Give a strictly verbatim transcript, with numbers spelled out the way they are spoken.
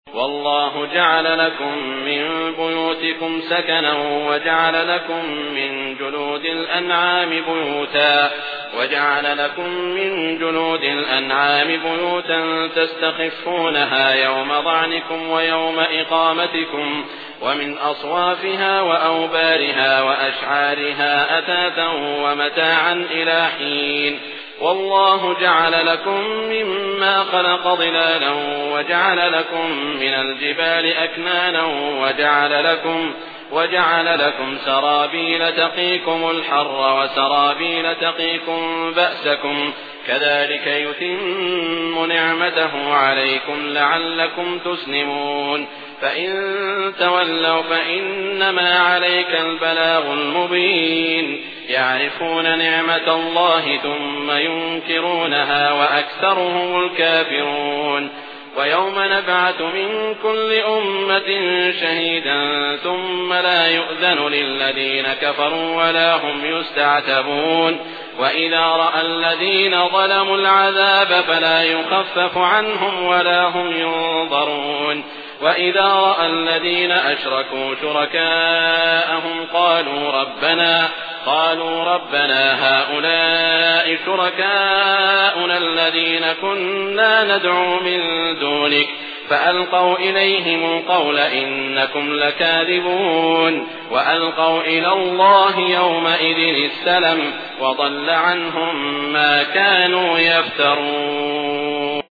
والله جعل لكم من بيوتكم سكنا وجعل لكم من جلود الأنعام بيوتا وجعل لكم من جلود الأنعام بيوتا تستخفونها يوم ظعنكم ويوم إقامتكم ومن أصوافها وأوبارها وأشعارها أثاثا ومتاعا إلى حين والله جعل لكم مما خلق ظلالا وجعل لكم من الجبال أكنانا وجعل لكم وجعل لكم سرابيل تقيكم الحر وسرابيل تقيكم بأسكم كذلك يتم نعمته عليكم لعلكم تسلمون فإن تولوا فإنما عليك البلاغ المبين يعرفون نعمة الله ثم ينكرونها وأكثرهم الكافرون ويوم نبعث من كل أمة شهيدا ثم لا يؤذن للذين كفروا ولا هم يستعتبون وإذا رأى الذين ظلموا العذاب فلا يخفف عنهم ولا هم ينظرون وإذا رأى الذين أشركوا شركاءهم قالوا ربنا قالوا ربنا هؤلاء شركاؤنا الذين كنا ندعو من دونك فألقوا إليهم القول إنكم لكاذبون وألقوا إلى الله يومئذ السلم وضل عنهم ما كانوا يفترون.